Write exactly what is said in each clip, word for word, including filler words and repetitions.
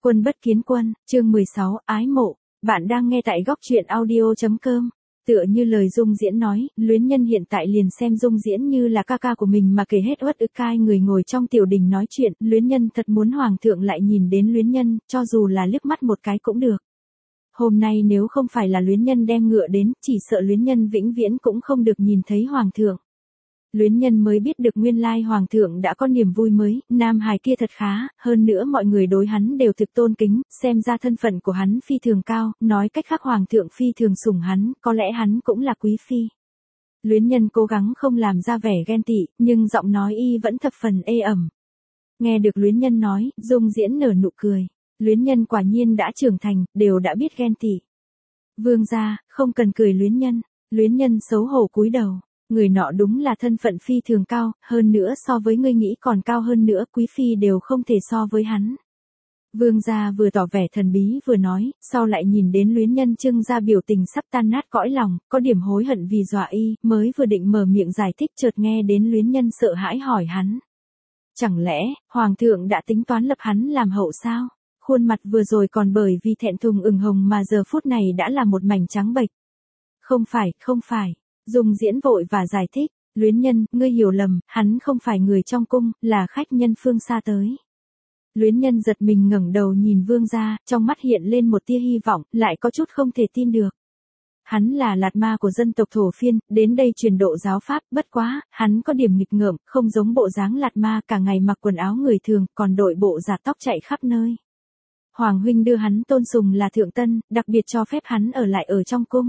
Quân bất kiến quân, chương mười sáu, ái mộ. Bạn đang nghe tại góc truyện audio.com. Tựa như lời Dung Diễn nói, luyến nhân hiện tại liền xem Dung Diễn như là ca ca của mình mà kể hết uất ức cai người ngồi trong tiểu đình nói chuyện. Luyến nhân thật muốn hoàng thượng lại nhìn đến luyến nhân, cho dù là liếc mắt một cái cũng được. Hôm nay nếu không phải là luyến nhân đem ngựa đến, chỉ sợ luyến nhân vĩnh viễn cũng không được nhìn thấy hoàng thượng. Luyến nhân mới biết được nguyên lai hoàng thượng đã có niềm vui mới, nam hài kia thật khá, hơn nữa mọi người đối hắn đều thực tôn kính, xem ra thân phận của hắn phi thường cao, nói cách khác hoàng thượng phi thường sủng hắn, có lẽ hắn cũng là quý phi. Luyến nhân cố gắng không làm ra vẻ ghen tị, nhưng giọng nói y vẫn thập phần ê ẩm. Nghe được luyến nhân nói, Dung Diễn nở nụ cười. Luyến nhân quả nhiên đã trưởng thành, đều đã biết ghen tị. Vương gia, không cần cười luyến nhân. Luyến nhân xấu hổ cúi đầu. Người nọ đúng là thân phận phi thường cao, hơn nữa so với ngươi nghĩ còn cao hơn nữa, quý phi đều không thể so với hắn. Vương gia vừa tỏ vẻ thần bí vừa nói, sau lại nhìn đến luyến nhân trưng ra biểu tình sắp tan nát cõi lòng, có điểm hối hận vì dọa y, mới vừa định mở miệng giải thích chợt nghe đến luyến nhân sợ hãi hỏi hắn. Chẳng lẽ, hoàng thượng đã tính toán lập hắn làm hậu sao? Khuôn mặt vừa rồi còn bởi vì thẹn thùng ửng hồng mà giờ phút này đã là một mảnh trắng bệch. Không phải, không phải. Dung Diễn vội và giải thích, luyến nhân, ngươi hiểu lầm, hắn không phải người trong cung, là khách nhân phương xa tới. Luyến nhân giật mình ngẩng đầu nhìn vương gia, trong mắt hiện lên một tia hy vọng, lại có chút không thể tin được. Hắn là lạt ma của dân tộc Thổ Phiên, đến đây truyền độ giáo pháp, bất quá, hắn có điểm nghịch ngợm, không giống bộ dáng lạt ma cả ngày mặc quần áo người thường, còn đội bộ giả tóc chạy khắp nơi. Hoàng huynh đưa hắn tôn sùng là thượng tân, đặc biệt cho phép hắn ở lại ở trong cung.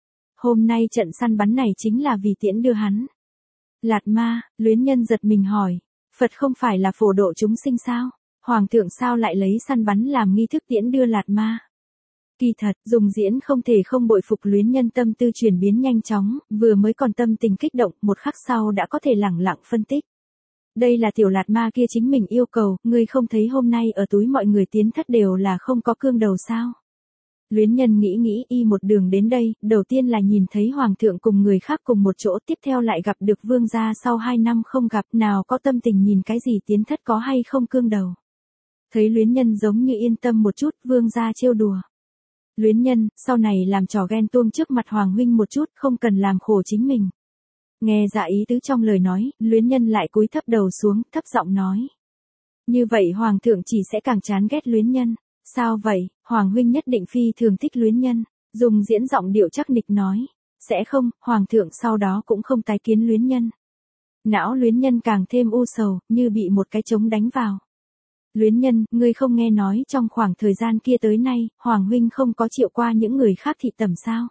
Hôm nay trận săn bắn này chính là vì tiễn đưa hắn. Lạt ma, luyến nhân giật mình hỏi. Phật không phải là phổ độ chúng sinh sao? Hoàng thượng sao lại lấy săn bắn làm nghi thức tiễn đưa lạt ma? Kỳ thật, Dung Diễn không thể không bội phục luyến nhân tâm tư chuyển biến nhanh chóng, vừa mới còn tâm tình kích động, một khắc sau đã có thể lẳng lặng phân tích. Đây là tiểu lạt ma kia chính mình yêu cầu, ngươi không thấy hôm nay ở túi mọi người tiến thất đều là không có cương đầu sao? Luyến nhân nghĩ nghĩ y một đường đến đây, đầu tiên là nhìn thấy hoàng thượng cùng người khác cùng một chỗ, tiếp theo lại gặp được vương gia sau hai năm không gặp, nào có tâm tình nhìn cái gì tiến thất có hay không cương đầu. Thấy luyến nhân giống như yên tâm một chút, vương gia trêu đùa. Luyến nhân, sau này làm trò ghen tuông trước mặt hoàng huynh một chút, không cần làm khổ chính mình. Nghe dạ ý tứ trong lời nói, luyến nhân lại cúi thấp đầu xuống, thấp giọng nói. Như vậy hoàng thượng chỉ sẽ càng chán ghét luyến nhân. Sao vậy, hoàng huynh nhất định phi thường thích luyến nhân. Dung Diễn giọng điệu chắc nịch nói. Sẽ không, hoàng thượng sau đó cũng không tái kiến luyến nhân. Não luyến nhân càng thêm u sầu, như bị một cái trống đánh vào. Luyến nhân, ngươi không nghe nói trong khoảng thời gian kia tới nay, hoàng huynh không có triệu qua những người khác thị tẩm sao?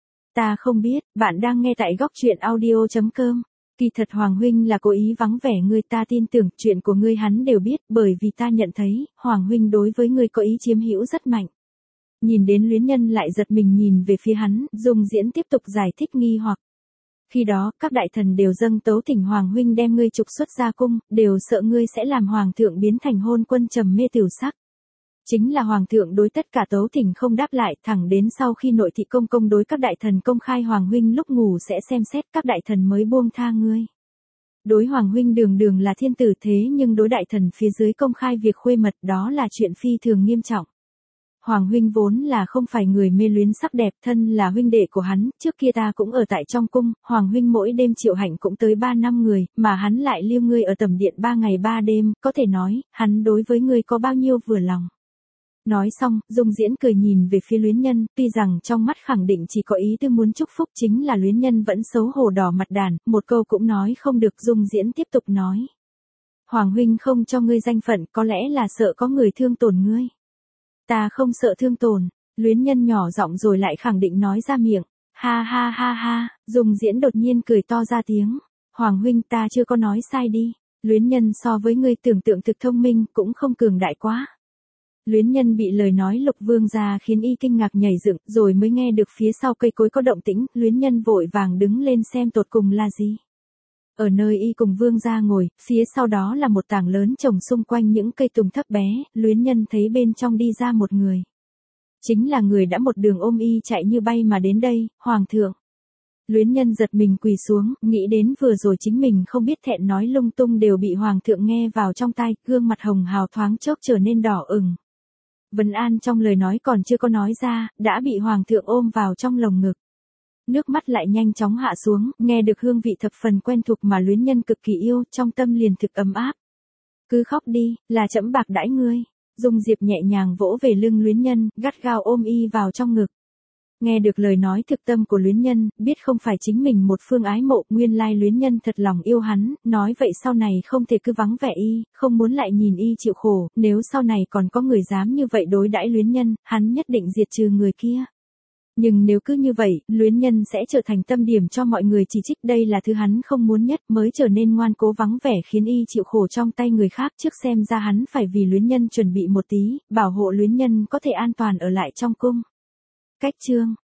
Ta không biết, bạn đang nghe tại góc truyện audio.com. Kỳ thật hoàng huynh là cố ý vắng vẻ ngươi, ta tin tưởng chuyện của ngươi hắn đều biết, bởi vì ta nhận thấy, hoàng huynh đối với ngươi có ý chiếm hữu rất mạnh. Nhìn đến luyến nhân lại giật mình nhìn về phía hắn, Dung Diễn tiếp tục giải thích nghi hoặc. Khi đó, các đại thần đều dâng tấu thỉnh hoàng huynh đem ngươi trục xuất ra cung, đều sợ ngươi sẽ làm hoàng thượng biến thành hôn quân trầm mê tiểu sắc. Chính là hoàng thượng đối tất cả tấu thỉnh không đáp lại, thẳng đến sau khi nội thị công công đối các đại thần công khai hoàng huynh lúc ngủ sẽ xem xét, các đại thần mới buông tha ngươi. Đối hoàng huynh đường đường là thiên tử thế nhưng đối đại thần phía dưới công khai việc khuê mật đó là chuyện phi thường nghiêm trọng. Hoàng huynh vốn là không phải người mê luyến sắc đẹp, thân là huynh đệ của hắn, trước kia ta cũng ở tại trong cung, hoàng huynh mỗi đêm triệu hạnh cũng tới ba năm người, mà hắn lại liêu ngươi ở tầm điện ba ngày ba đêm, có thể nói, hắn đối với ngươi có bao nhiêu vừa lòng. Nói xong, Dung Diễn cười nhìn về phía luyến nhân, tuy rằng trong mắt khẳng định chỉ có ý tư muốn chúc phúc, chính là luyến nhân vẫn xấu hổ đỏ mặt đàn, một câu cũng nói không được. Dung Diễn tiếp tục nói. Hoàng huynh không cho ngươi danh phận, có lẽ là sợ có người thương tổn ngươi. Ta không sợ thương tổn, luyến nhân nhỏ giọng rồi lại khẳng định nói ra miệng. Ha ha ha ha, Dung Diễn đột nhiên cười to ra tiếng. Hoàng huynh ta chưa có nói sai đi, luyến nhân so với ngươi tưởng tượng thực thông minh, cũng không cường đại quá. Luyến nhân bị lời nói Lục Vương gia khiến y kinh ngạc nhảy dựng, rồi mới nghe được phía sau cây cối có động tĩnh, luyến nhân vội vàng đứng lên xem tột cùng là gì. Ở nơi y cùng Vương gia ngồi, phía sau đó là một tảng lớn trồng xung quanh những cây tùng thấp bé, luyến nhân thấy bên trong đi ra một người. Chính là người đã một đường ôm y chạy như bay mà đến đây, hoàng thượng. Luyến nhân giật mình quỳ xuống, nghĩ đến vừa rồi chính mình không biết thẹn nói lung tung đều bị hoàng thượng nghe vào trong tai, gương mặt hồng hào thoáng chốc trở nên đỏ ửng. Vân An trong lời nói còn chưa có nói ra, đã bị hoàng thượng ôm vào trong lồng ngực. Nước mắt lại nhanh chóng hạ xuống, nghe được hương vị thập phần quen thuộc mà Luyến Nhân cực kỳ yêu, trong tâm liền thực ấm áp. Cứ khóc đi, là trẫm bạc đãi ngươi. Dung Diệp nhẹ nhàng vỗ về lưng Luyến Nhân, gắt gao ôm y vào trong ngực. Nghe được lời nói thực tâm của Luyến Nhân, biết không phải chính mình một phương ái mộ, nguyên lai Luyến Nhân thật lòng yêu hắn, nói vậy sau này không thể cứ vắng vẻ y, không muốn lại nhìn y chịu khổ, nếu sau này còn có người dám như vậy đối đãi Luyến Nhân, hắn nhất định diệt trừ người kia. Nhưng nếu cứ như vậy, Luyến Nhân sẽ trở thành tâm điểm cho mọi người chỉ trích, đây là thứ hắn không muốn nhất, mới trở nên ngoan cố vắng vẻ khiến y chịu khổ trong tay người khác, trước xem ra hắn phải vì Luyến Nhân chuẩn bị một tí, bảo hộ Luyến Nhân có thể an toàn ở lại trong cung. Cách chương